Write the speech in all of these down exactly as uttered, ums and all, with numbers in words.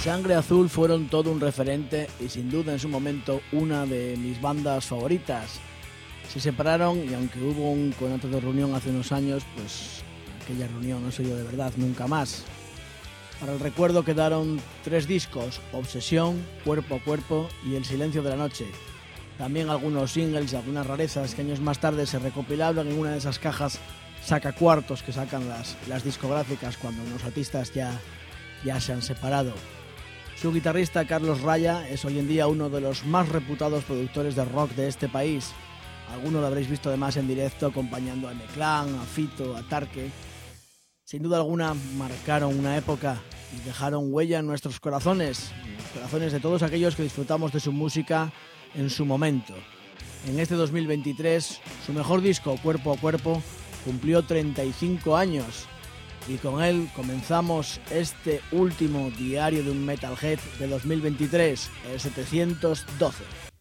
Sangre Azul fueron todo un referente y sin duda en su momento una de mis bandas favoritas. Se separaron y aunque hubo un conato de reunión hace unos años, pues aquella reunión no se dio de verdad nunca más. Para el recuerdo quedaron tres discos: Obsesión, Cuerpo a Cuerpo y El Silencio de la Noche. También algunos singles y algunas rarezas que años más tarde se recopilaron en una de esas cajas sacacuartos que sacan las, las discográficas cuando los artistas ya, ya se han separado. Su guitarrista Carlos Raya es hoy en día uno de los más reputados productores de rock de este país. Alguno lo habréis visto además en directo acompañando a M-Clan, a Fito, a Tarque. Sin duda alguna marcaron una época y dejaron huella en nuestros corazones, en los corazones de todos aquellos que disfrutamos de su música en su momento. En este dos mil veintitrés, su mejor disco, Cuerpo a Cuerpo, cumplió treinta y cinco años y con él comenzamos este último diario de un Metalhead de dos mil veintitrés, el setecientos doce.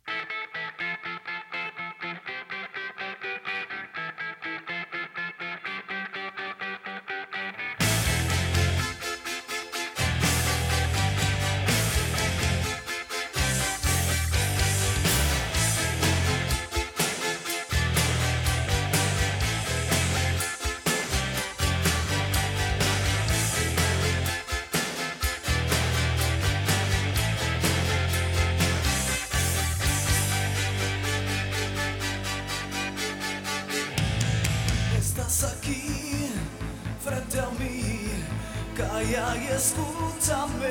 Aquí, frente a mí, calla y escúchame.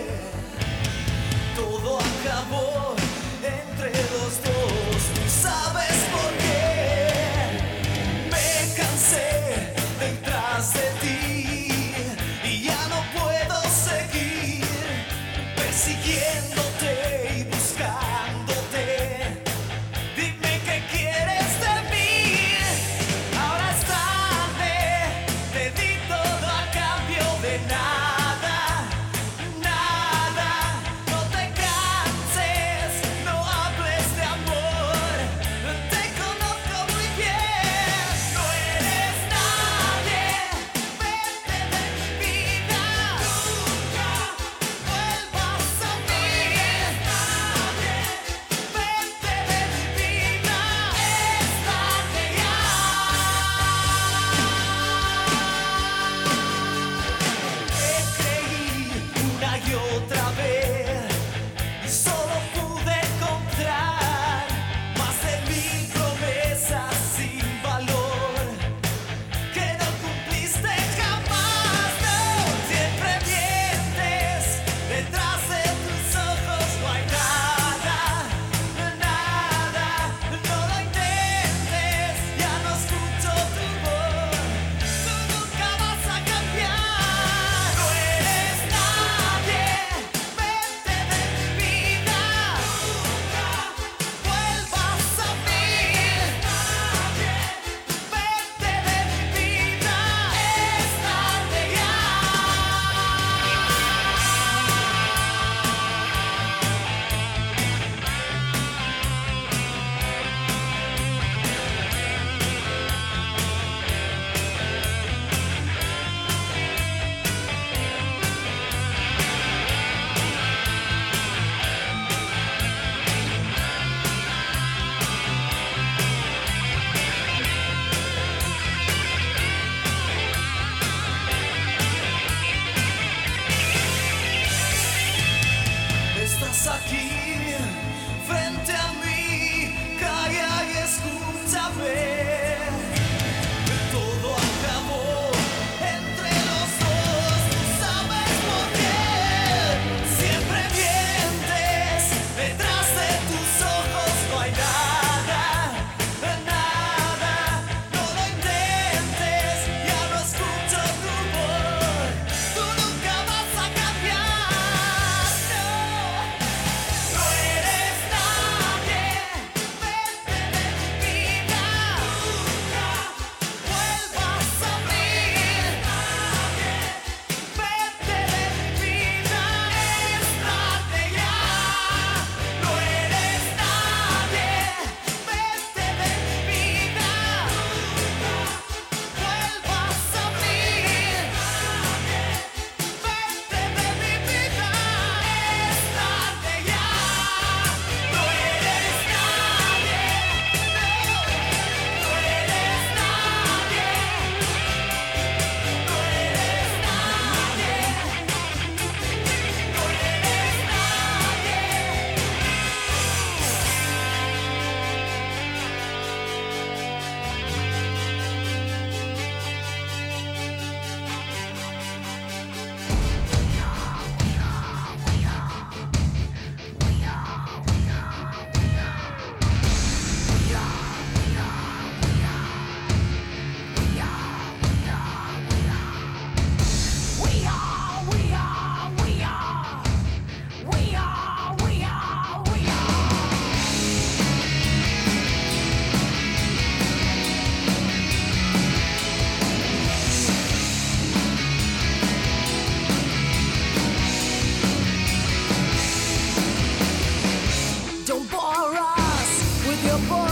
Todo acabó entre los dos, ¿tú sabes por qué? Me cansé detrás de ti y ya no puedo seguir persiguiéndote y buscándote. Dime qué quieres de mí. Nada, nada, no te canses.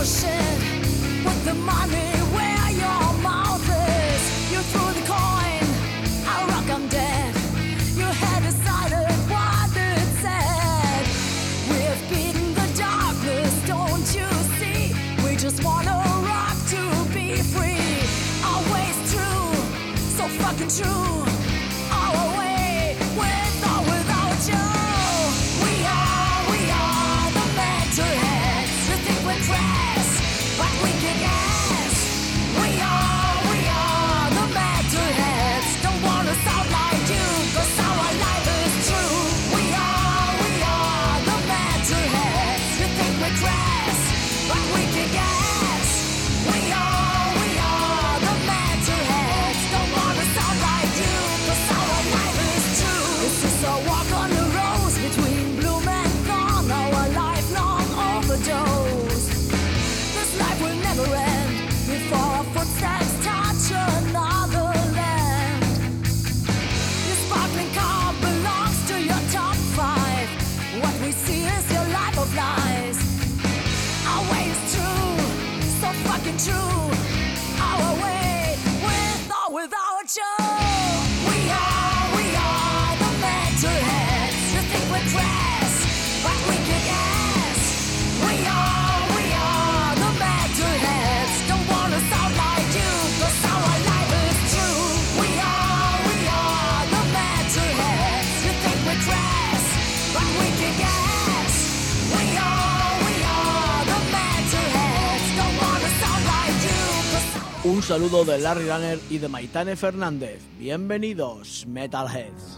your shit. Put the money where your mouth is. You threw the coin, I rock, I'm dead. You had decided what it said. We've beaten the darkness, don't you see? We just wanna rock to be free. Our way's true, so fucking true. Our way, with or without you. We are, we are the mental heads. You think we're crass, but we kick ass. We are, we are the mental heads. Don't wanna sound like you, cause our life is true. We are, we are the mental heads. You think we're crass, but we kick ass. We are, we are the mental heads. Don't wanna sound like you, cause our life is true. This is a walk on the roads between bloom and thorn. Our lifelong overdose. This life will never end before our footsteps touch another land. Your sparkling car belongs to your top five. What we see is your life of lies. Our way is true, so fucking true. Our way, with or without you. We are, we are the mental heads. You think we're crass, but we kick ass. We are, we are the mental heads. Don't wanna sound like you, cause our life is true. We are, we are the mental heads. You think we're crass, but we kick ass. We are, we are the mental heads. Don't wanna sound like you, cause Un saludo de Larry Runner y de Maitane Fernández. Bienvenidos, Metalheads.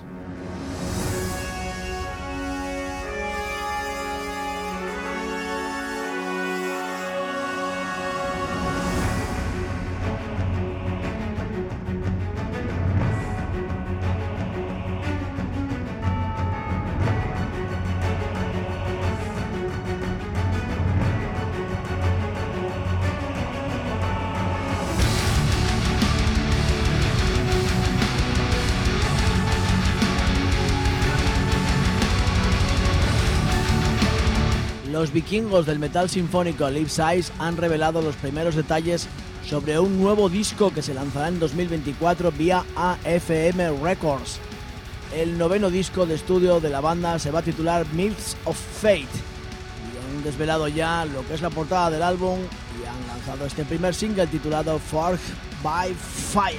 Los vikingos del metal sinfónico Live Size han revelado los primeros detalles sobre un nuevo disco que se lanzará en dos mil veinticuatro vía A F M Records. El noveno disco de estudio de la banda se va a titular Myths of Fate. Y han desvelado ya lo que es la portada del álbum y han lanzado este primer single titulado Forged by Fire.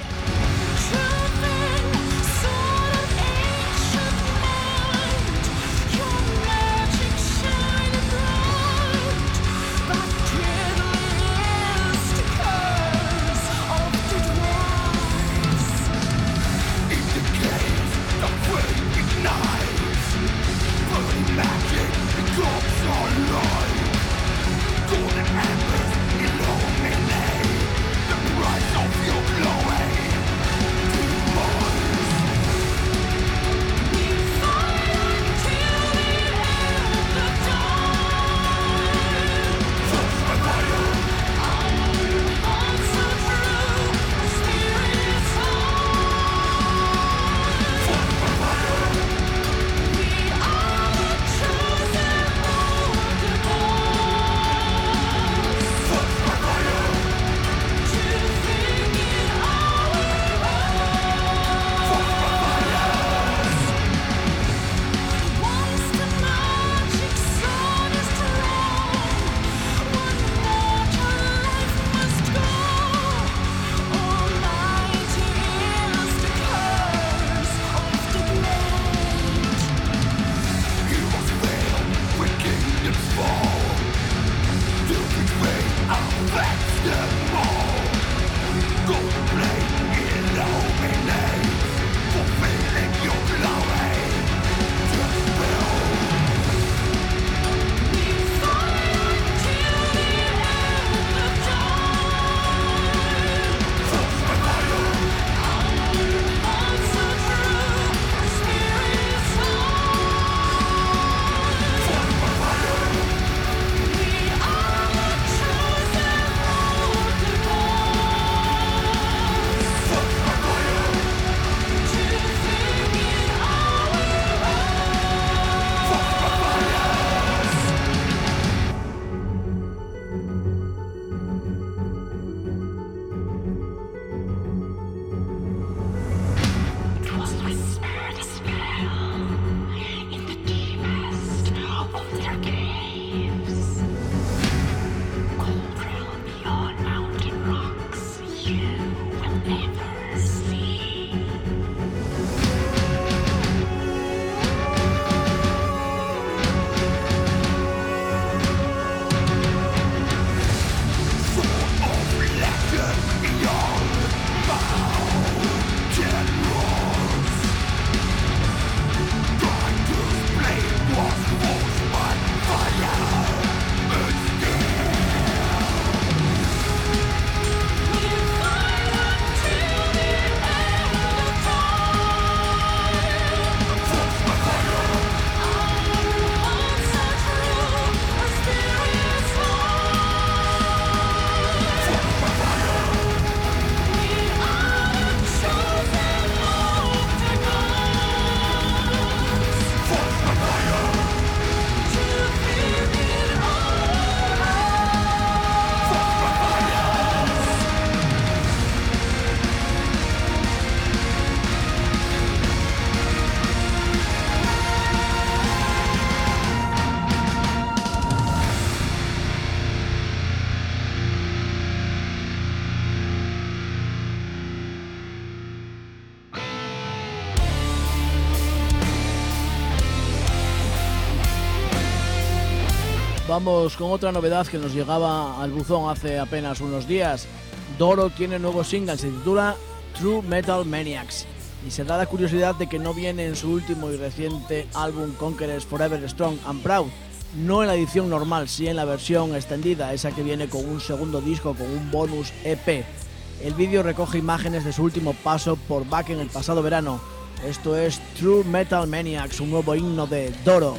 vamos con otra novedad que nos llegaba al buzón hace apenas unos días. Doro tiene nuevo single, se titula True Metal Maniacs y se da la curiosidad de que no viene en su último y reciente álbum Conquerors Forever Strong and Proud, no en la edición normal, sí en la versión extendida, esa que viene con un segundo disco con un bonus E P. El vídeo recoge imágenes de su último paso por Wacken el pasado verano. Esto es True Metal Maniacs, un nuevo himno de Doro.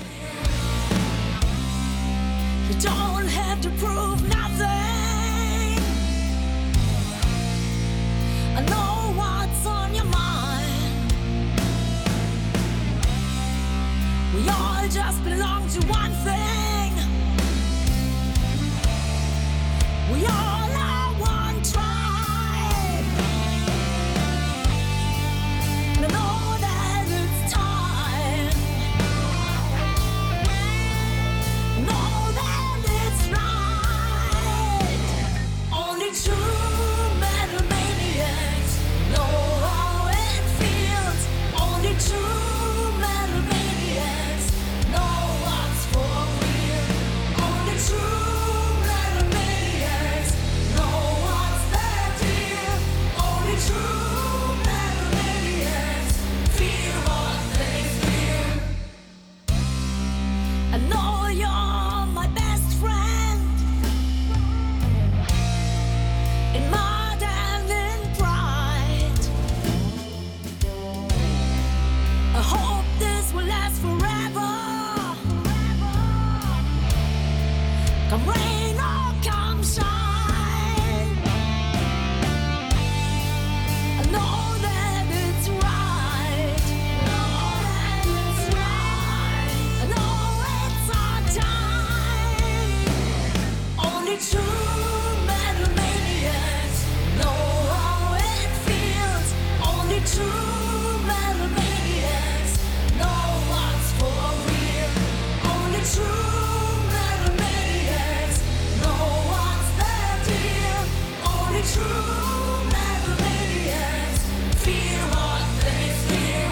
You don't have to prove nothing. I know what's on your mind. We all just belong to one thing. We all are one tribe. And I know that it's time. Know that it's right. Only true metal maniacs know how it feels. Only true metal maniacs know what's for real. Only true metal maniacs know what's their deal. Only true metal maniacs feel what they feel. I know you're my best friend in mud and in pride. I hope this will last forever. Come rain or come shine. I know that it's right. Know that it's right. I know it's our time. Only true metal maniacs know how it feels. Only true metal maniacs know what's for real. Only true metal maniacs know what's their deal. Only true metal maniacs feel what they feel.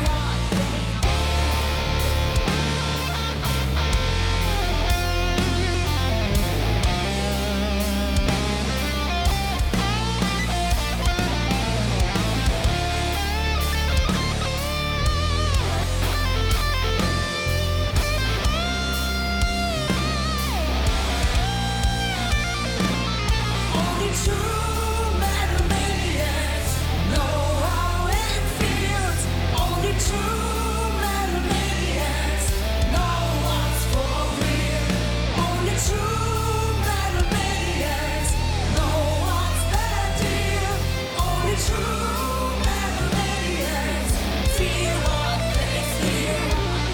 Only true metal maniacs know how it feels. Only true metal maniacs know what's for real. Only true metal maniacs know what's their deal. Only true metal maniacs feel what they feel.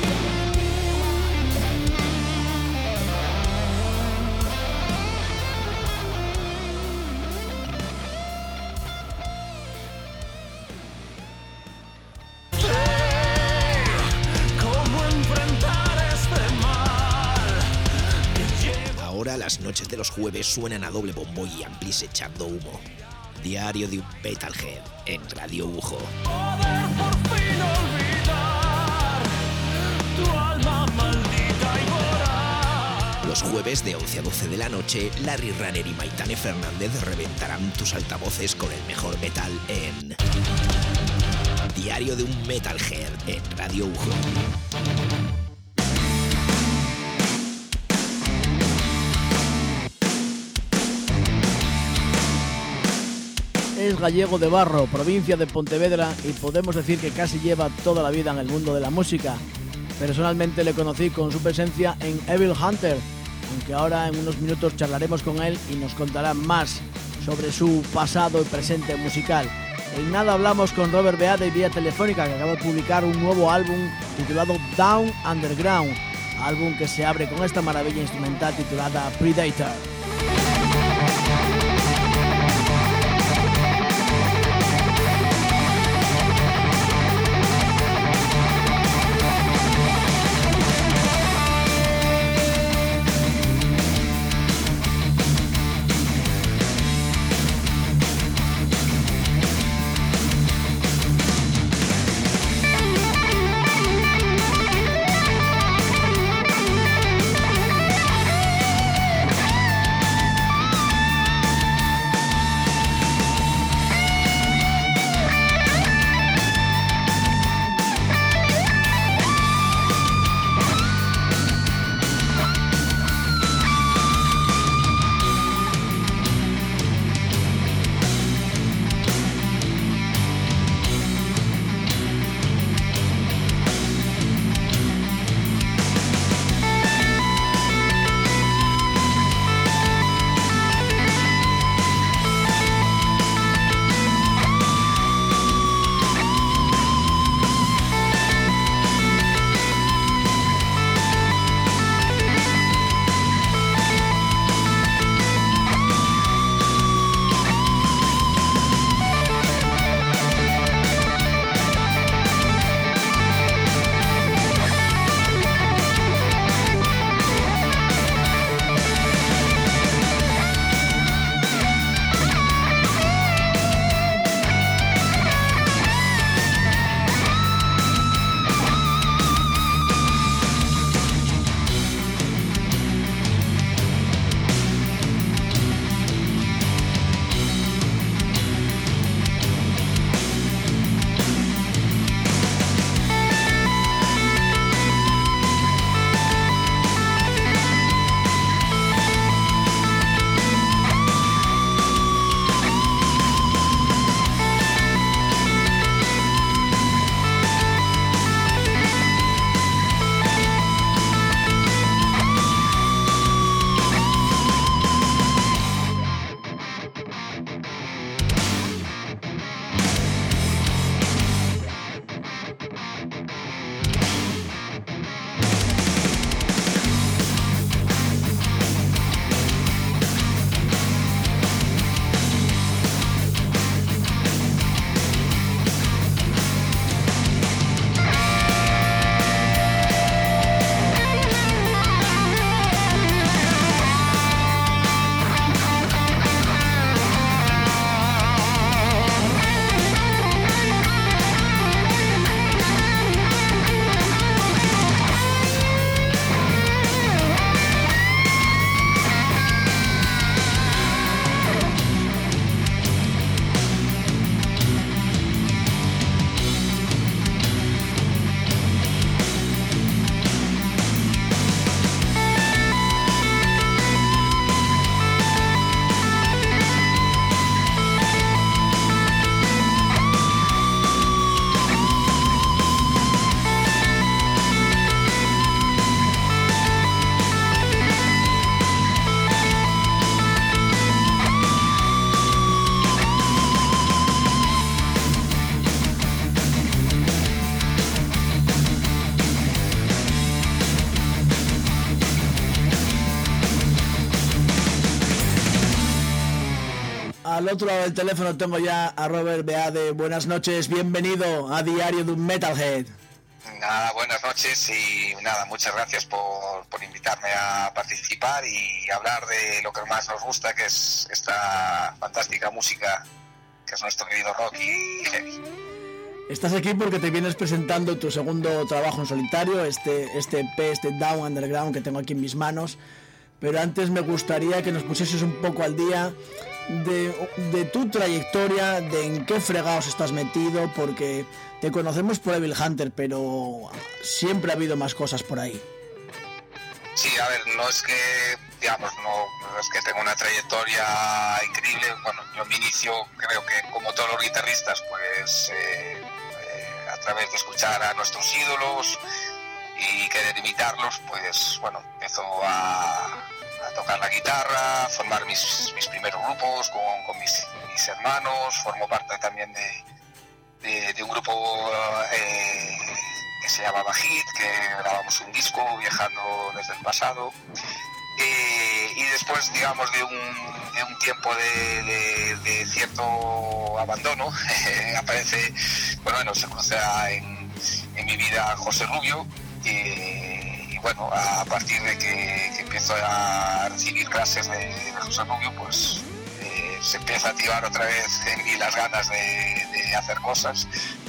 ¿Cómo enfrentar este mal? Ahora las noches de los jueves suenan a doble bombo y amplis echando humo. Diario de un metalhead en Radio Ujo. Poder por fin olvidar tu alma maldita y voraz. Los jueves de once a doce de la noche, Larry Runner y Maitane Fernández reventarán tus altavoces con el mejor metal en Diario de un metalhead en Radio Ujo. Es gallego de Barro, provincia de Pontevedra, y podemos decir que casi lleva toda la vida en el mundo de la música. Personalmente le conocí con su presencia en Evil Hunter, aunque ahora en unos minutos charlaremos con él y nos contará más sobre su pasado y presente musical. En nada hablamos con Robert Beade vía telefónica, que acaba de publicar un nuevo álbum titulado Down Underground, álbum que se abre con esta maravilla instrumental titulada Predator. al otro lado del teléfono tengo ya a Robert Beade. Buenas noches, bienvenido a Diario de un Metalhead. Nada, buenas noches y nada, muchas gracias por, por invitarme a participar y hablar de lo que más nos gusta, que es esta fantástica música que es nuestro querido rock y heavy. Estás aquí porque te vienes presentando tu segundo trabajo en solitario, este, este E P, este Down Underground que tengo aquí en mis manos. Pero antes me gustaría que nos pusieses un poco al día de, de tu trayectoria, de en qué fregados estás metido, porque te conocemos por Evil Hunter, pero siempre ha habido más cosas por ahí. Sí, a ver, no es que, digamos, no, no es que tenga una trayectoria increíble. Bueno, yo me inicio, creo que como todos los guitarristas, pues eh, eh, a través de escuchar a nuestros ídolos y querer imitarlos, pues bueno, empiezo a, a tocar la guitarra, a formar mis, mis primeros grupos con, con mis, mis hermanos, formo parte también de, de, de un grupo eh, que se llamaba Hit, que grabamos un disco viajando desde el pasado. Eh, y después, digamos, de un, de un tiempo de, de, de cierto abandono, eh, aparece, bueno, bueno, se cruza en, en mi vida José Rubio. Y, y bueno, a partir de que, que empiezo a recibir clases de, de José Rubio, pues eh, se empieza a activar otra vez en mí las ganas de, de hacer cosas.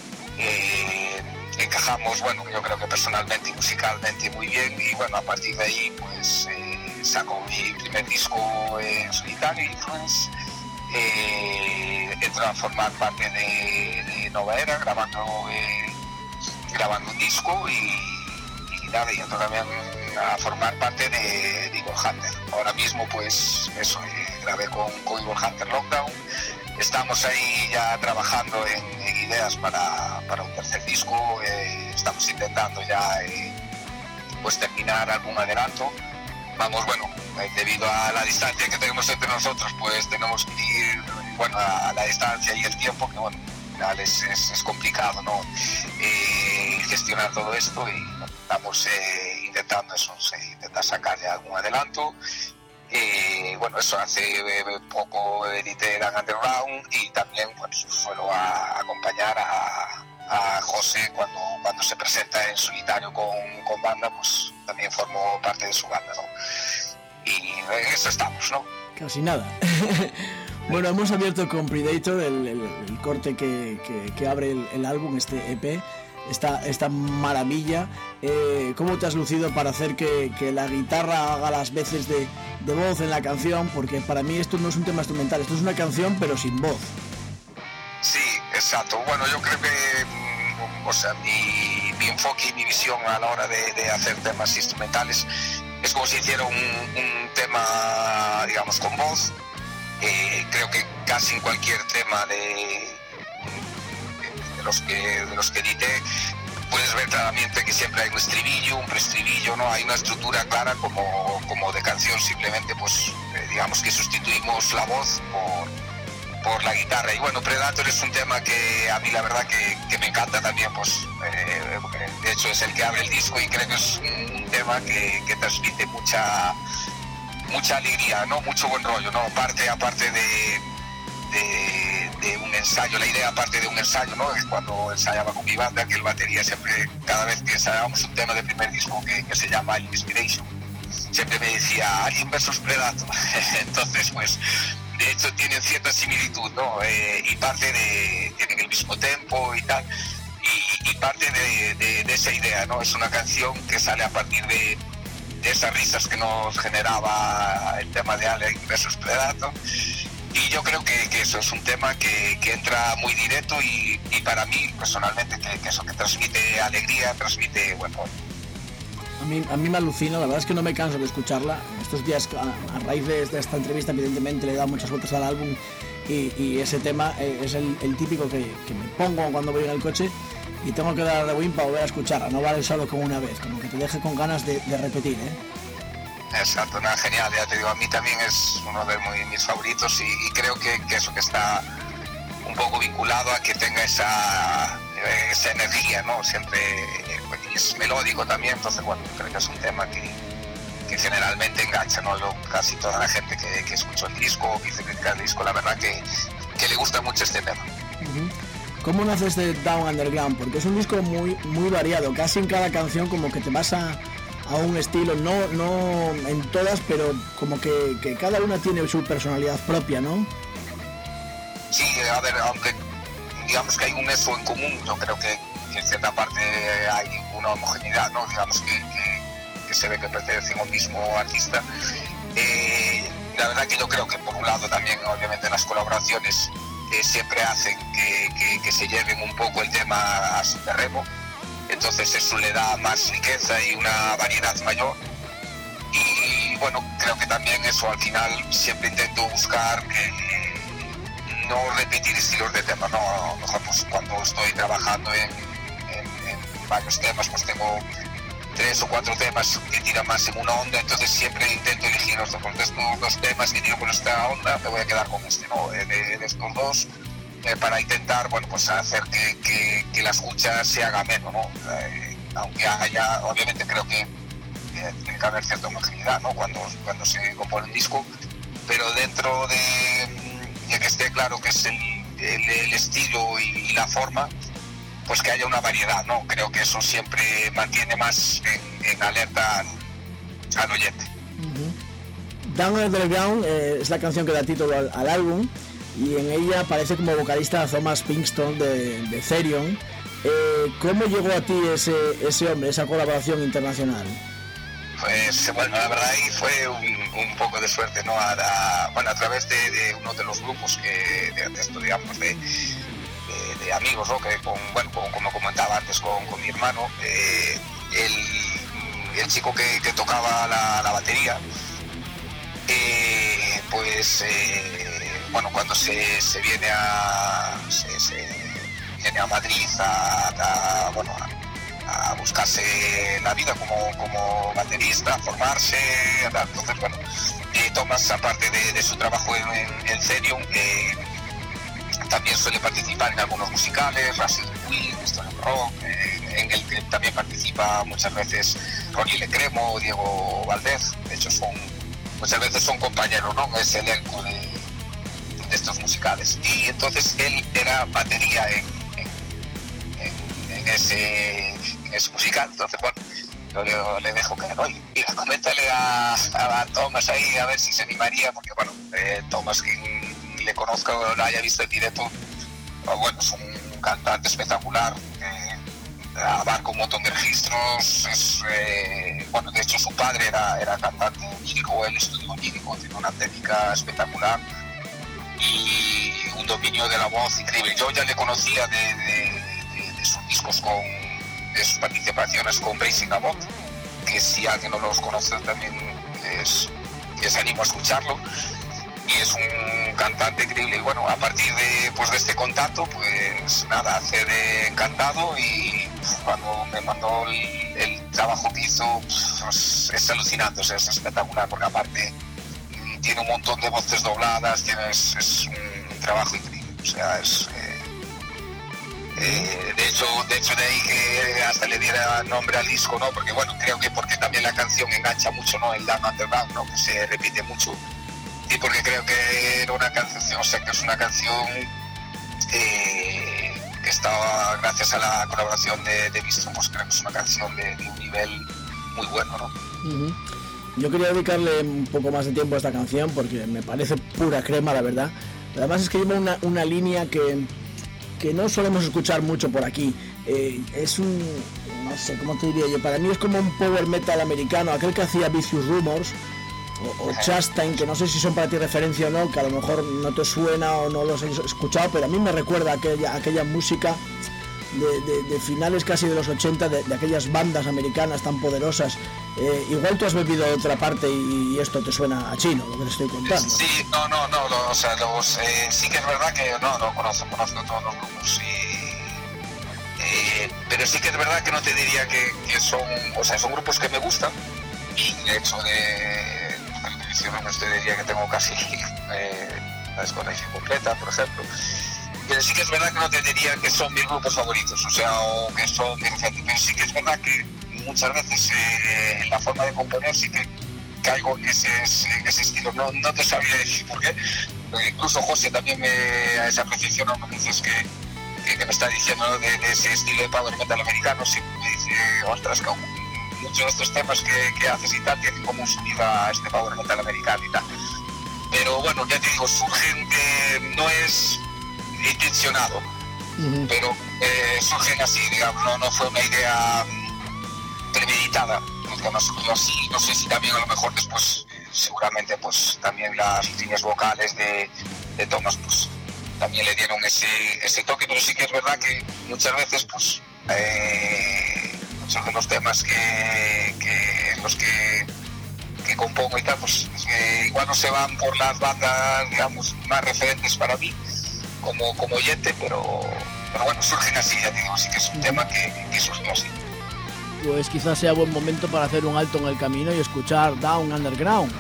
Eh, encajamos, bueno, yo creo que personalmente y musicalmente muy bien, y bueno, a partir de ahí pues eh, saco mi primer disco en solitario, Influence. Eh, entro a formar parte de, de Nova Era, grabando, eh, grabando un disco y y entro también a formar parte de, de Evil Hunter. Ahora mismo pues eso, eh, grabé con, con Evil Hunter Lockdown. Estamos ahí ya trabajando en, en ideas para, para un tercer disco. Eh, estamos intentando ya eh, pues terminar algún adelanto. Vamos, bueno, eh, debido a la distancia que tenemos entre nosotros, pues tenemos que ir, bueno, a, a la distancia y el tiempo, que bueno, al final es, es, es complicado, ¿no? Eh, gestionar todo esto y bueno, estamos eh, intentando eso, eh, intentar sacar ya algún adelanto. Eh, bueno, eso hace eh, poco edité Dan Underground y también bueno, suelo a, acompañar a, a José cuando, cuando se presenta en solitario con, con banda, pues también formo parte de su banda, ¿no? Y en eso estamos, ¿no? Casi nada. Bueno, hemos abierto con Predator, el, el, el corte que, que, que abre el, el álbum, este E P. Esta, esta maravilla. Eh, ¿Cómo te has lucido para hacer que, que la guitarra haga las veces de, de voz en la canción? Porque para mí esto no es un tema instrumental, esto es una canción pero sin voz. Sí, exacto. Bueno, yo creo que mm, o sea, mi, mi enfoque y mi visión a la hora de, de hacer temas instrumentales es como si hiciera un, un tema, digamos, con voz. Eh, creo que casi en cualquier tema de De los que de los que edité puedes ver claramente que siempre hay un estribillo, un preestribillo, no hay una estructura clara como, como de canción. Simplemente pues eh, digamos que sustituimos la voz por, por la guitarra. Y bueno, Predator es un tema que a mí la verdad que, que me encanta también, pues eh, de hecho es el que abre el disco y creo que es un tema que, que transmite mucha mucha alegría, no, mucho buen rollo, no, parte aparte de De, de un ensayo, la idea aparte de un ensayo, ¿no? Es cuando ensayaba con mi banda, que el batería siempre, cada vez que ensayábamos un tema de primer disco que, que se llama Inspiration, siempre me decía Alien versus Predator. Entonces, pues, de hecho tienen cierta similitud, ¿no? Eh, y parte de, tienen el mismo tempo y tal, y, y parte de, de, de esa idea, ¿no? Es una canción que sale a partir de, de esas risas que nos generaba el tema de Alien versus Predator. Y yo creo que, que eso es un tema que, que entra muy directo y, y para mí personalmente que, que eso que transmite alegría, transmite buen rollo. A mí, a mí me alucina, la verdad es que no me canso de escucharla. Estos días, a, a raíz de, de esta entrevista, evidentemente le he dado muchas vueltas al álbum y, y ese tema es el, el típico que, que me pongo cuando voy en el coche y tengo que dar a rewind para volver a escucharla, no vale solo con una vez, como que te deje con ganas de, de repetir, ¿eh? Exacto, nada, genial, ya te digo, a mí también es uno de muy, mis favoritos y, y creo que, que eso que está un poco vinculado a que tenga esa, esa energía, ¿no? Siempre eh, es melódico también, entonces bueno, creo que es un tema que, que generalmente engancha, ¿no? Lo, casi toda la gente que, que escuchó el disco, que hizo criticar el disco, la verdad que, que le gusta mucho este tema. Uh-huh. ¿Cómo nace este Down Underground? Porque es un disco muy, muy variado, casi en cada canción como que te vas a, a un estilo, no, no en todas, pero como que, que cada una tiene su personalidad propia, ¿no? Sí, a ver, aunque digamos que hay un eso en común, yo creo que, que en cierta parte hay una homogeneidad, ¿no? Digamos que, que, que se ve que pertenecen al mismo artista. Eh, la verdad que yo creo que por un lado también, obviamente, las colaboraciones eh, siempre hacen que, que, que se lleven un poco el tema a su terreno, entonces eso le da más riqueza y una variedad mayor. Y bueno, creo que también eso al final siempre intento buscar que no repetir estilos de temas, ¿no? A lo mejor pues cuando estoy trabajando en, en, en varios temas, pues tengo tres o cuatro temas que tiran más en una onda, entonces siempre intento elegir los dos, de estos dos temas que tiran por esta onda, me voy a quedar con este, ¿no? De, de estos dos, eh, para intentar, bueno, pues hacer que, que, que la escucha se haga menos, ¿no? Eh, aunque haya, obviamente creo que eh, tiene que haber cierta homogeneidad, ¿no? Cuando, cuando se compone un disco, pero dentro de ya que esté claro que es el, el, el estilo y, y la forma, pues que haya una variedad, ¿no? Creo que eso siempre mantiene más en, en alerta al, al oyente. Uh-huh. Down Underground eh, es la canción que da título al, al álbum, y en ella aparece como vocalista Thomas Pinkston de, de Therion. Eh, ¿Cómo llegó a ti ese, ese hombre, esa colaboración internacional? Pues bueno, la verdad ahí fue un, un poco de suerte, ¿no? A, la, bueno, a través de, de uno de los grupos que, de, de esto, digamos, de, de, de amigos, ¿no? Que con, bueno, con, como comentaba antes con, con mi hermano, eh, el, el chico que, que tocaba la, la batería, eh, pues, eh, bueno, cuando se, se viene a, se, se viene a Madrid a, a bueno, a, a buscarse la vida como, como baterista, a formarse, entonces bueno, eh, Thomas, aparte de, de su trabajo en, en, en Therion, eh, también suele participar en algunos musicales, Russell Queen, Stone Rock, eh, en el que también participa muchas veces Ronnie Le Cremo, Diego Valdez, de hecho son, muchas veces son compañeros, ¿no? Es el elenco de, de estos musicales, y entonces él era batería en, en, en, en ese es musical, entonces bueno, yo le, le dejo que no, y mira, coméntale a, a Thomas ahí a ver si se animaría, porque bueno, eh, Thomas, quien le conozca o lo haya visto en directo, pues, bueno, es un cantante espectacular, eh, abarca un montón de registros, es, eh, bueno, de hecho su padre era, era cantante lírico, él estudió lírico, tiene una técnica espectacular y un dominio de la voz increíble. Yo ya le conocía de, de, de, de sus discos con de sus participaciones con Bracing Abbott, que si alguien no los conoce también les, les animo a escucharlo, y es un cantante increíble. Y bueno, a partir de, pues, de este contacto, pues nada, hace de encantado, y cuando me mandó el, el trabajo que hizo, pues, es alucinante, o sea, es espectacular, porque aparte tiene un montón de voces dobladas, tiene, es, es un trabajo increíble, o sea, es... Eh, Eh, de hecho, de hecho de ahí que hasta le diera nombre al disco, ¿no? Porque bueno, creo que porque también la canción engancha mucho, ¿no? El Down Underground, ¿no? Que se repite mucho, y porque creo que era una canción, o sea, que es una canción eh, que estaba gracias a la colaboración de, de Bistro, pues creo que es una canción de, de un nivel muy bueno, ¿no? Uh-huh. Yo quería dedicarle un poco más de tiempo a esta canción porque me parece pura crema, la verdad. Además es que lleva una, una línea que que no solemos escuchar mucho por aquí. Eh, es un, no sé cómo te diría yo, para mí es como un power metal americano, aquel que hacía Vicious Rumors o, o Chastain, que no sé si son para ti referencia o no, que a lo mejor no te suena o no los has escuchado, pero a mí me recuerda a aquella, aquella música de, de, de finales casi de los ochenta, de, de aquellas bandas americanas tan poderosas. Eh, igual tú has bebido de otra parte y, y esto te suena a chino, lo que te estoy contando. Sí, no, no, no, lo, o sea, los, eh, sí que es verdad que no, no conozco, conozco todos los grupos, y, eh, pero sí que es verdad que no te diría que, que son, o sea, son grupos que me gustan, y de hecho de la televisión no te diría que tengo casi eh, la desconexión completa, por ejemplo. Pero sí que es verdad que no te diría que son mis grupos favoritos, o sea, o que son mis referentes, pero sí que es verdad que muchas veces eh, en la forma de componer sí que caigo en ese, en ese estilo. No, no te sabría decir por qué. Pero incluso José también me, a esa apreciación no me dices que, que, que me está diciendo, ¿no? de, de ese estilo de power metal americano. Sí, me dice, ostras, que muchos de estos temas que, que haces y tal tienen como un sonido a este power metal americano y tal. Pero bueno, ya te digo, surgen, eh, no es intencionado, uh-huh. pero eh, surgen así, digamos, no, no fue una idea premeditada. Además, así, no sé si también a lo mejor después, seguramente, pues también las líneas vocales de, de Thomas, pues también le dieron ese, ese toque, pero sí que es verdad que muchas veces, pues, eh, muchos de los temas que, que los que, que compongo y tal, pues eh, igual no se van por las bandas, digamos, más referentes para mí, como, como oyente, pero, pero bueno, surgen así, ya digo, sí que es un tema que, que surge así. Pues quizás sea buen momento para hacer un alto en el camino y escuchar Down Underground.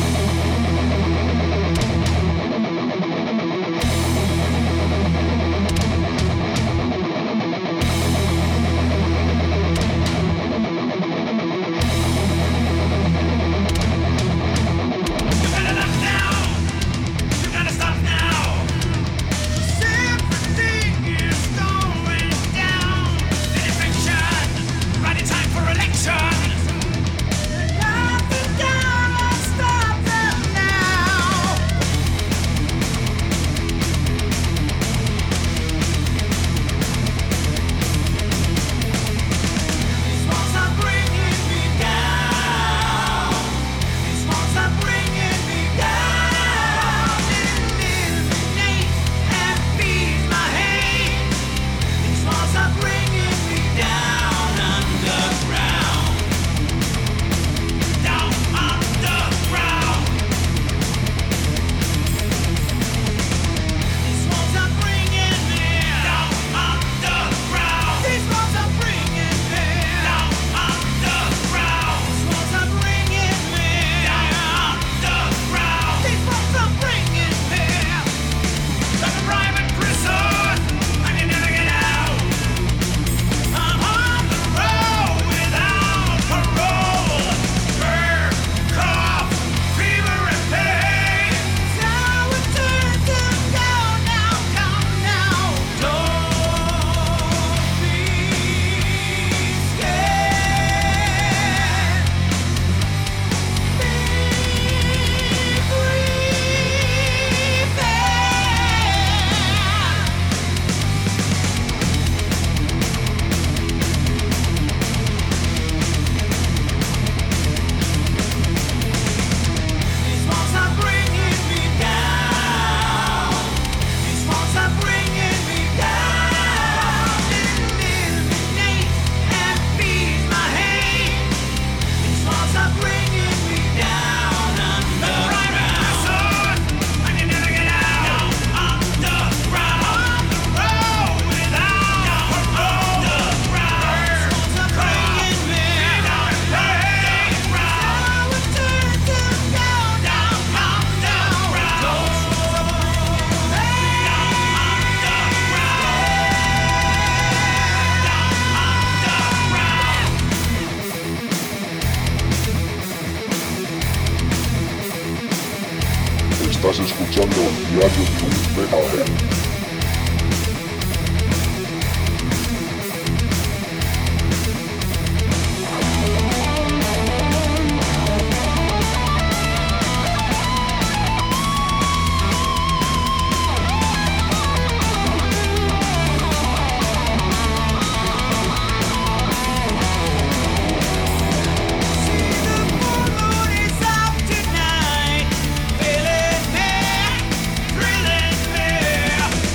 Estás escuchando Diario de un Metalhead. Tonight, feeling me, thrilling me.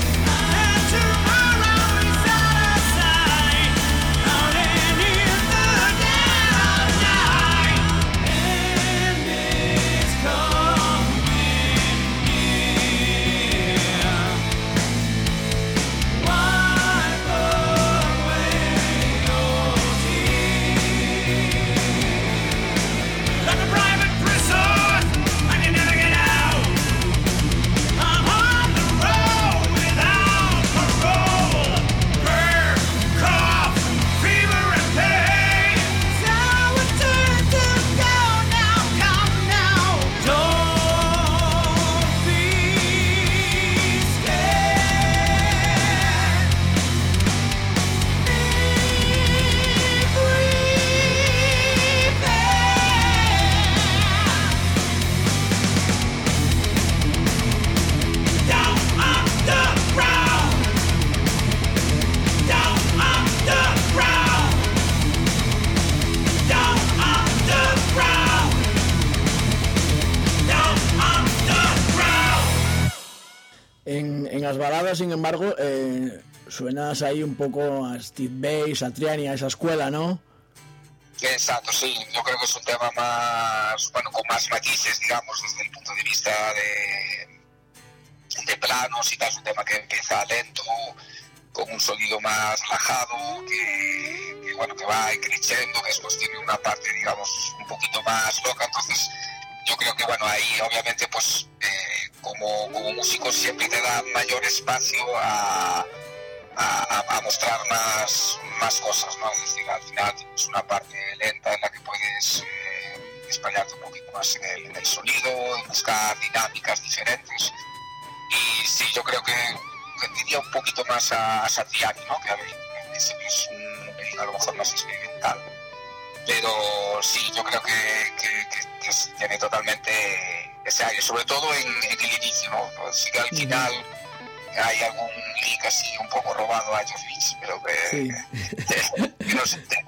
En, en las baladas, sin embargo, eh, suenas ahí un poco a Steve Bass, a Triani, a esa escuela, ¿no? Exacto, sí, yo creo que es un tema más, bueno, con más matices, digamos, desde el punto de vista de, de planos y tal, es un tema que empieza lento, con un sonido más relajado, que, que bueno, que va creciendo, que después tiene una parte, digamos, un poquito más loca, entonces yo creo que, bueno, ahí obviamente, pues, eh, como, como músico siempre te da mayor espacio a, a, a mostrar más, más cosas, ¿no? Es decir, al final tienes una parte lenta en la que puedes eh, explayarte un poquito más en el, en el sonido, en buscar dinámicas diferentes. Y sí, yo creo que diría un poquito más a, a Satriani, ¿no? Que a ver, ese es un pelín a lo mejor más experimental. Pero sí, yo creo que, que, que, que tiene totalmente ese aire, sobre todo en, en el inicio, ¿no? Pues sí que al final hay algún link así un poco robado a George Lynch, pero que, Sí. que, que no se entiende.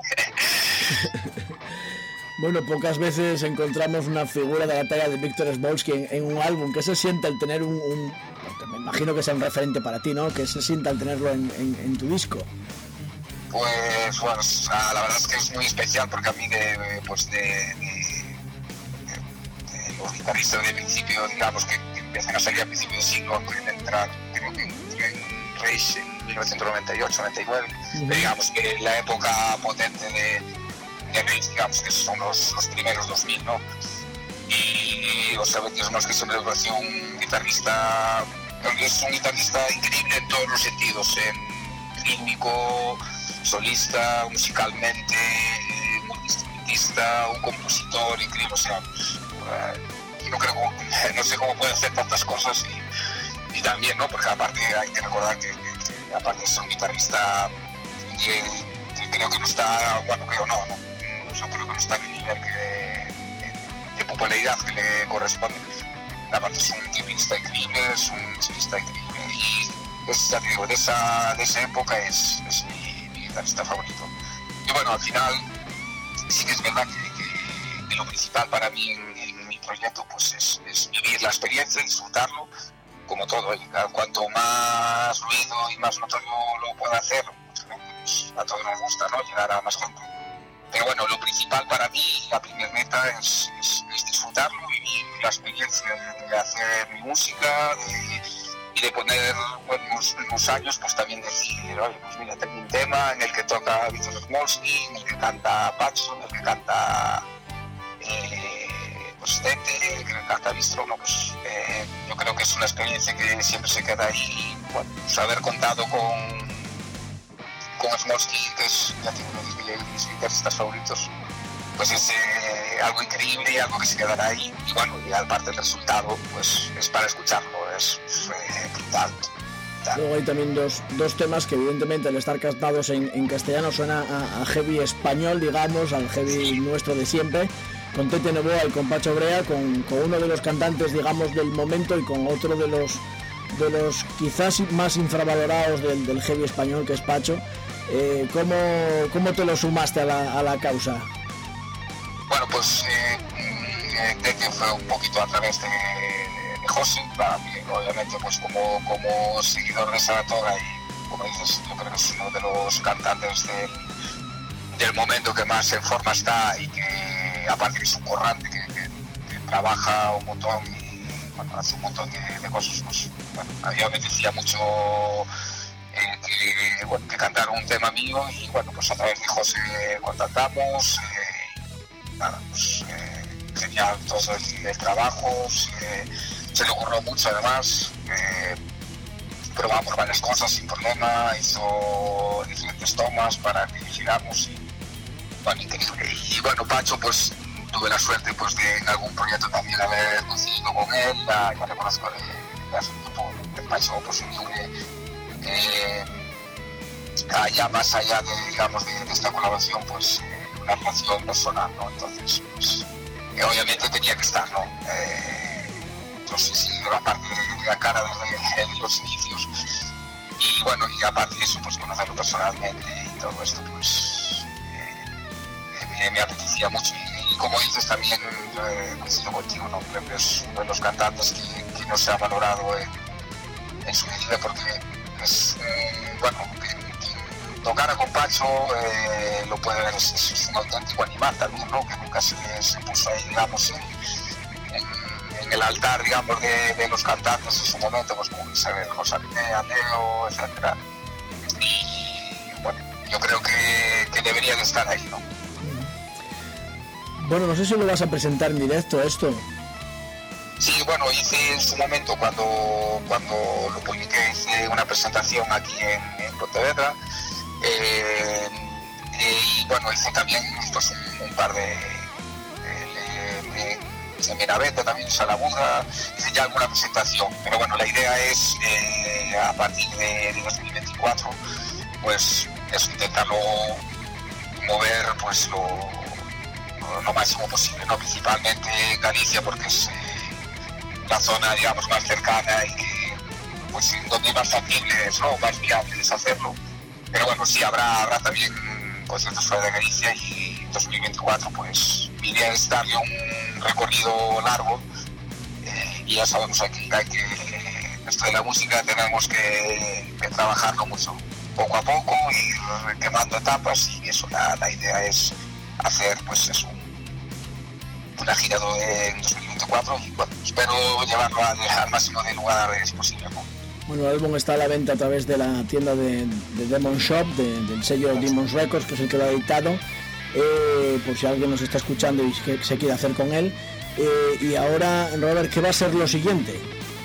Bueno, pocas veces encontramos una figura de la talla de Víctor Smolsky en, en un álbum. ¿Qué se siente al tener un, un... Me imagino que sea un referente para ti, ¿no? ¿Qué se siente al tenerlo en, en, en tu disco? Pues, bueno, la verdad es que es muy especial porque a mí de, pues de, de, de, de los guitarristas de principio, digamos, que, que empiezan a salir a principio de siglo, que entrar, creo que entré en Rage en mil novecientos noventa y ocho noventa y nueve, uh-huh. Pero digamos que la época potente de, de Rage, digamos que son los, los primeros dos mil, ¿no? Y, y o sea, digamos que siempre me pareció un guitarrista, es un guitarrista increíble en todos los sentidos, en rítmico, solista, musicalmente, eh, multiinstrumentista, un compositor increíble, o sea, eh, no, creo, no sé cómo puede hacer tantas cosas y, y también, ¿no? Porque aparte hay que recordar que, que, que aparte es un guitarrista que, que creo que no está, bueno, creo no, no, yo creo que no está en el nivel que de, de popularidad que le corresponde. Aparte es un guitarrista increíble, es un chelista increíble y es, ya te digo, de esa, de esa época es, es mi, mi guitarrista favorito. Y bueno, al final sí que es verdad que, que, que lo principal para mí en, en mi proyecto pues es, es vivir la experiencia, disfrutarlo, como todo. Y cuanto más ruido y más notorio lo pueda hacer, pues, a todos nos gusta, ¿no? Llegar a más gente. Pero bueno, lo principal para mí, la primera meta es, es, es disfrutarlo, vivir la experiencia de, de hacer mi música de, y de poner bueno, unos, unos años, pues también decir, oye, pues mira, tengo un tema en el que toca Víctor Smolsky, en el que canta Pacho, en el que canta eh, pues Tete, en el que canta Bistro, ¿no? Pues eh, yo creo que es una experiencia que siempre se queda ahí, bueno, pues haber contado con con Smolsky, que es ya tengo uno de mis guitarristas favoritos, pues es eh, algo increíble y algo que se quedará ahí. Y bueno, y aparte el resultado, pues es para escucharlo, es eh, brutal. Luego hay también dos, dos temas que evidentemente al estar cantados en, en castellano suena a, a heavy español, digamos, al heavy sí. nuestro de siempre, con Tete Novoa y con Pacho Brea, con, con uno de los cantantes, digamos, del momento y con otro de los de los quizás más infravalorados del, del heavy español, que es Pacho. Eh, ¿cómo, ¿Cómo te lo sumaste a la, a la causa? Bueno, pues eh, eh, Tete fue un poquito a través de, de José, para mí, obviamente, pues como, como seguidor de Saratoga y como dices, yo creo que es uno de los cantantes del, del momento que más en forma está y que aparte que es un corrante que, que, que trabaja un montón y bueno, hace un montón de, de cosas, pues bueno, a mí me apetecía mucho eh, que, bueno, que cantar un tema mío y bueno, pues a través de José contactamos, eh, nada, pues eh, genial todo el, el trabajo, se, se le ocurrió mucho además, eh, probamos varias cosas sin problema, hizo diferentes tomas para que hiciéramos y bueno, increíble. Y bueno, Pacho, pues tuve la suerte pues de en algún proyecto también haber coincidido con él, ya, ya le conozco de, de hace un tiempo, el Pacho pues increíble. Eh, ya más allá de, digamos, de, de esta colaboración, pues eh, una relación personal, ¿no? Entonces, pues, eh, obviamente tenía que estar, ¿no? Eh, entonces, sí, la parte de la cara desde de los inicios y bueno, y aparte de eso, pues conocerlo personalmente y todo esto, pues eh, me, me apetecía mucho y, y como dices también, eh, coincido contigo, ¿no? Creo que es uno de los cantantes que, que no se ha valorado en en su medida, porque es, eh, bueno, quien, quien tocara con Pacho eh, lo puede ver, es, es un auténtico animal también, ¿no? Que nunca se, se puso ahí, digamos, en, en, en el altar, digamos, de, de los cantantes en su momento, pues como Isabel Rosalía, Leo, etcétera. Y bueno, yo creo que, que deberían estar ahí, ¿no? Bueno, no sé si lo vas a presentar en directo esto. Sí, bueno, hice en su momento, cuando, cuando lo publiqué, hice una presentación aquí en, en Pontevedra. Eh, y bueno, hice también pues, un, un par de, de, de, de Miravete, también Salabuda, hice ya alguna presentación. Pero bueno, la idea es, eh, a partir de, de dos mil veinticuatro, pues es intentarlo mover pues lo, lo máximo posible, ¿no? Principalmente en Galicia, porque es eh, la zona, digamos, más cercana y que, pues, donde más factible es, ¿no? Más viable es hacerlo. Pero bueno, sí, habrá, habrá también conciertos fuera de Galicia, y en dos mil veinticuatro, pues, mi idea es darle un recorrido largo, eh, y ya sabemos aquí que hay que, esto de la música tenemos que, que trabajarlo mucho, poco a poco, ir quemando etapas, y eso, la, la idea es hacer, pues, eso, una gira de, en dos mil veinticuatro, y bueno, espero llevarlo al, al máximo de lugares posible, ¿no? Bueno, el álbum está a la venta a través de la tienda de, de Demon Shop, de, del sello Demons Records, que es el que lo ha editado, eh, por si alguien nos está escuchando y que se quiere hacer con él. Eh, y ahora, Robert, ¿qué va a ser lo siguiente?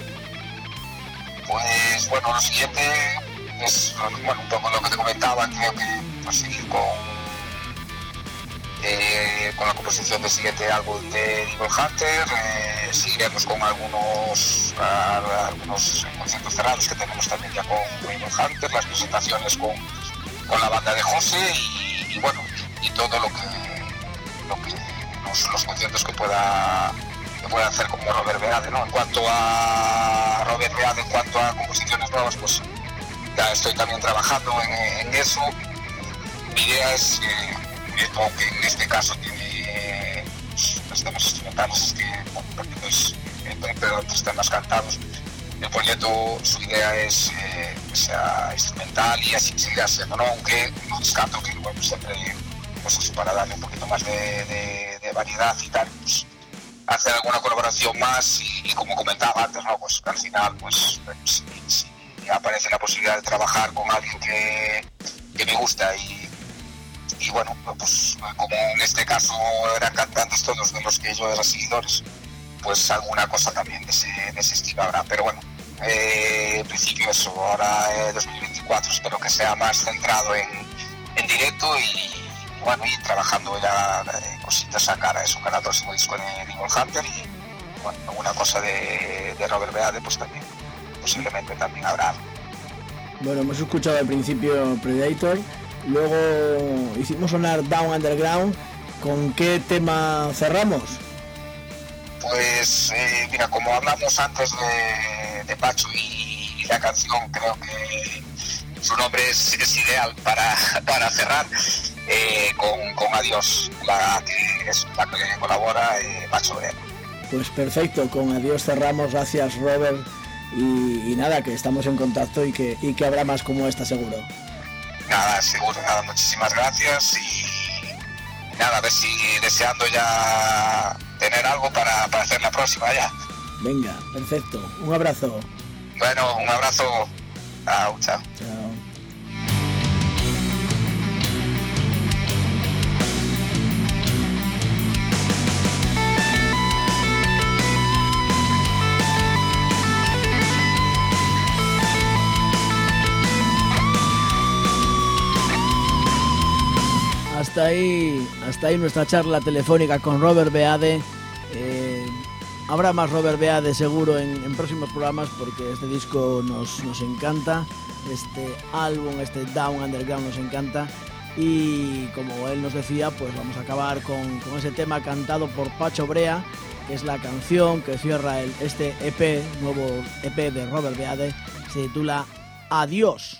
Pues bueno, lo siguiente es, bueno, un poco lo que te comentaba, creo que pues, seguir con, eh, con la composición del siguiente álbum de Evil Hunter, eh, seguiremos con algunos, a, algunos conciertos cerrados que tenemos también ya con Evil Hunter, las presentaciones con, con la banda de José, y, y bueno, y todo lo que, lo que los, los conciertos que pueda que pueda hacer como Robert Beade, ¿no? En cuanto a Robert Beade, en cuanto a composiciones nuevas, pues ya estoy también trabajando en, en eso. Mi idea es que, aunque en este caso tiene los temas instrumentales, es que, bueno, porque pues, pero otros temas cantados, el proyecto, su idea es eh, que sea instrumental, y así seguirá siendo, ¿no? Aunque no descarto que, bueno, siempre, pues eso, para darle un poquito más de, de, de variedad y tal, pues hacer alguna colaboración más, y, y como comentaba antes, ¿no? Pues al final, pues si, si aparece la posibilidad de trabajar con alguien que, que me gusta, y, y bueno, pues como en este caso eran cantantes todos de los que yo era seguidores, pues alguna cosa también de ese, de ese estilo habrá. Pero bueno, eh, en principio eso, ahora eh, dos mil veinticuatro espero que sea más centrado en, en directo, y bueno, y trabajando ya eh, cositas a cara, eso, para el próximo disco de Evil Hunter, y bueno, alguna cosa de, de Robert Beade, pues también, posiblemente también habrá. Bueno, hemos escuchado al principio Predator, luego hicimos sonar Down Underground. ¿Con qué tema cerramos? Pues eh, mira, como hablamos antes de, de Pacho y, y la canción, creo que su nombre es, es ideal para, para cerrar, eh, con, con Adiós, la que es la que colabora eh, Pacho Beade. Pues perfecto, con Adiós cerramos. Gracias, Robert, y, y nada, que estamos en contacto, y que, y que habrá más como esta, seguro. Nada, seguro, nada, muchísimas gracias, y nada, a ver si deseando ya tener algo para, para hacer la próxima ya. Venga, perfecto, un abrazo. Bueno, un abrazo. Chao, chao. Chao. Hasta ahí, hasta ahí nuestra charla telefónica con Robert Beade. Eh, habrá más Robert Beade seguro en, en próximos programas, porque este disco nos, nos encanta, este álbum, este Down Underground nos encanta, y como él nos decía, pues vamos a acabar con, con ese tema cantado por Pacho Brea, que es la canción que cierra el, este E P, nuevo E P de Robert Beade, se titula Adiós.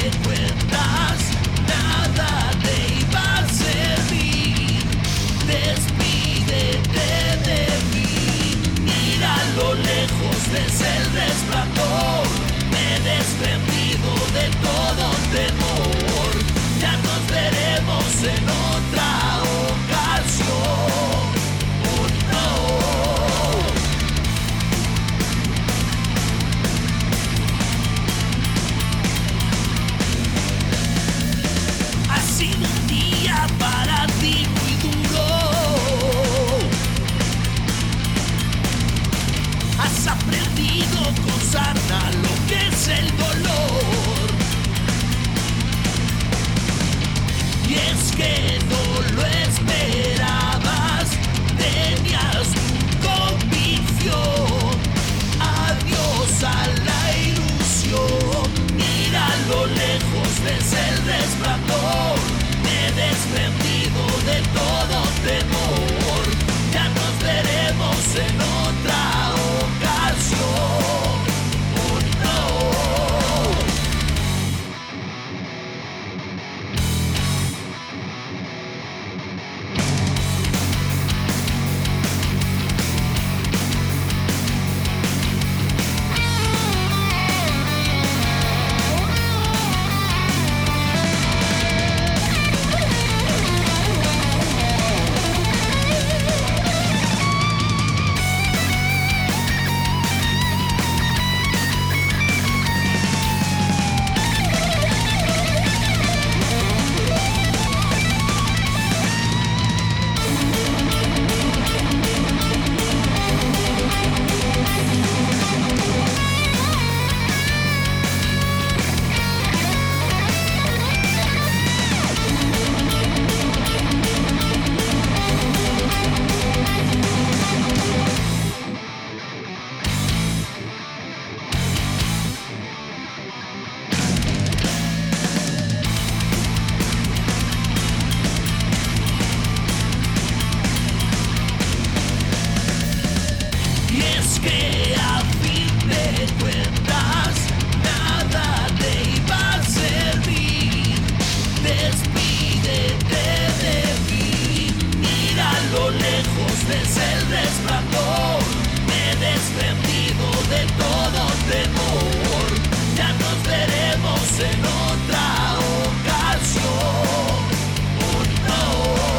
cuentas, nada te iba a servir. Despídete de mí. Mira a lo lejos, ves el resplandor. Me he desprendido de todo temor. Ya nos veremos en otra ocasión. Oh no. Ha sido un día para ti muy duro. Has aprendido con sarna lo que es el dolor. Y es que no lo esperabas, tenías tu convicción. Adiós a la ilusión. Mira a lo lejos, ves el resplandor. Me he desprendido de todo temor. Ya nos veremos en otra ocasión. Oh no. Y es que a fin de cuentas nada te iba a servir. Despídete de mí. Mira a lo lejos, ves el resplandor. Me he desprendido de todo temor. Ya nos veremos en otra ocasión. Oh no.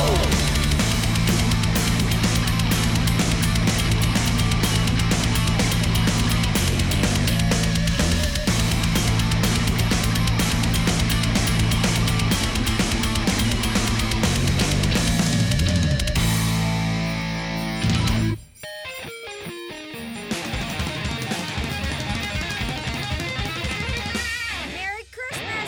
Merry Christmas!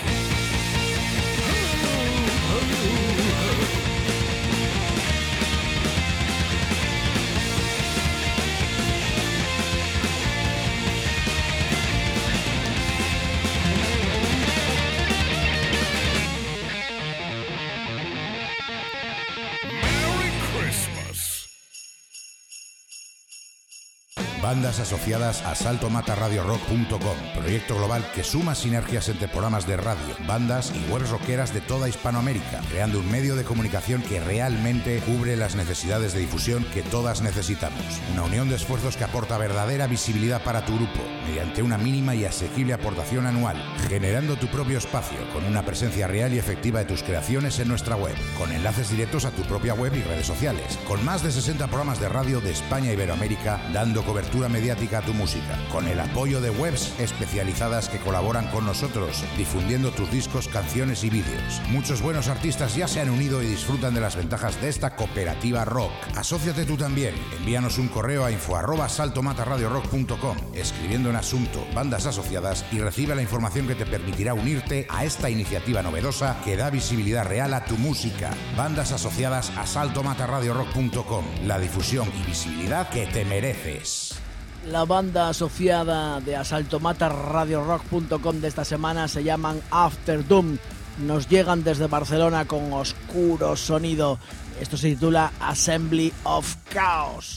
Bandas asociadas a salto mata radio rock punto com, proyecto global que suma sinergias entre programas de radio, bandas y webs rockeras de toda Hispanoamérica, creando un medio de comunicación que realmente cubre las necesidades de difusión que todas necesitamos. Una unión de esfuerzos que aporta verdadera visibilidad para tu grupo, mediante una mínima y asequible aportación anual, generando tu propio espacio, con una presencia real y efectiva de tus creaciones en nuestra web, con enlaces directos a tu propia web y redes sociales, con más de sesenta programas de radio de España e Iberoamérica, dando cobertura mediática a tu música, con el apoyo de webs especializadas que colaboran con nosotros, difundiendo tus discos, canciones y vídeos. Muchos buenos artistas ya se han unido y disfrutan de las ventajas de esta cooperativa rock. Asóciate tú también. Envíanos un correo a info arroba salto mata radio rock punto com, escribiendo en asunto bandas asociadas, y recibe la información que te permitirá unirte a esta iniciativa novedosa que da visibilidad real a tu música. Bandas asociadas a salto mata radio rock punto com, la difusión y visibilidad que te mereces. La banda asociada de Asalto Mata Radio Rock punto com de esta semana se llaman After Doom. Nos llegan desde Barcelona con oscuro sonido. Esto se titula Assembly of Chaos.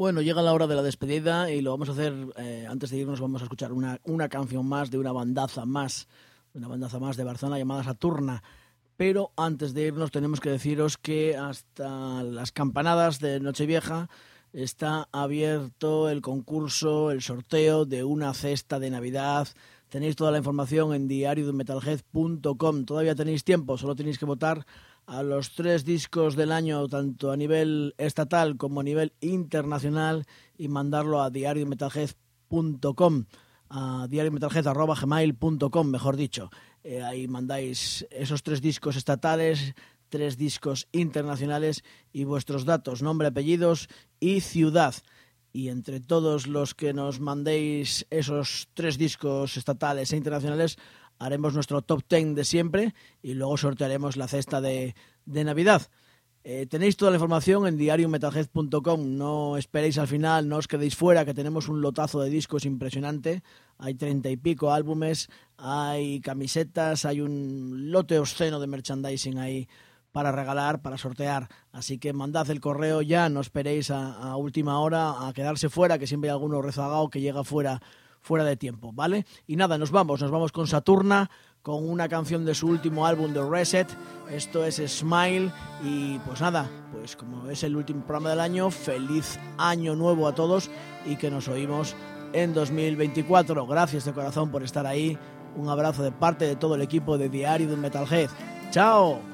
Bueno, llega la hora de la despedida y lo vamos a hacer, eh, antes de irnos vamos a escuchar una, una canción más de una bandaza más, una bandaza más de Barcelona llamada Saturna. Pero antes de irnos tenemos que deciros que hasta las campanadas de Nochevieja está abierto el concurso, el sorteo de una cesta de Navidad. Tenéis toda la información en diario de un metalhead punto com. Todavía tenéis tiempo, solo tenéis que votar a los tres discos del año, tanto a nivel estatal como a nivel internacional, y mandarlo a diario metalhead punto com, a diario metalhead arroba gmail punto com, mejor dicho. Eh, ahí mandáis esos tres discos estatales, tres discos internacionales y vuestros datos, nombre, apellidos y ciudad. Y entre todos los que nos mandéis esos tres discos estatales e internacionales, haremos nuestro top ten de siempre y luego sortearemos la cesta de, de Navidad. Eh, tenéis toda la información en diario metalhead punto com. No esperéis al final, no os quedéis fuera, que tenemos un lotazo de discos impresionante. Hay treinta y pico álbumes, hay camisetas, hay un lote obsceno de merchandising ahí para regalar, para sortear. Así que mandad el correo ya, no esperéis a, a última hora a quedarse fuera, que siempre hay alguno rezagado que llega fuera fuera de tiempo, ¿vale? Y nada, nos vamos, nos vamos con Saturna, con una canción de su último álbum de Reset. Esto es Smile y pues nada, pues como es el último programa del año, feliz año nuevo a todos y que nos oímos en dos mil veinticuatro. Gracias de corazón por estar ahí, un abrazo de parte de todo el equipo de Diario de un Metalhead. ¡Chao!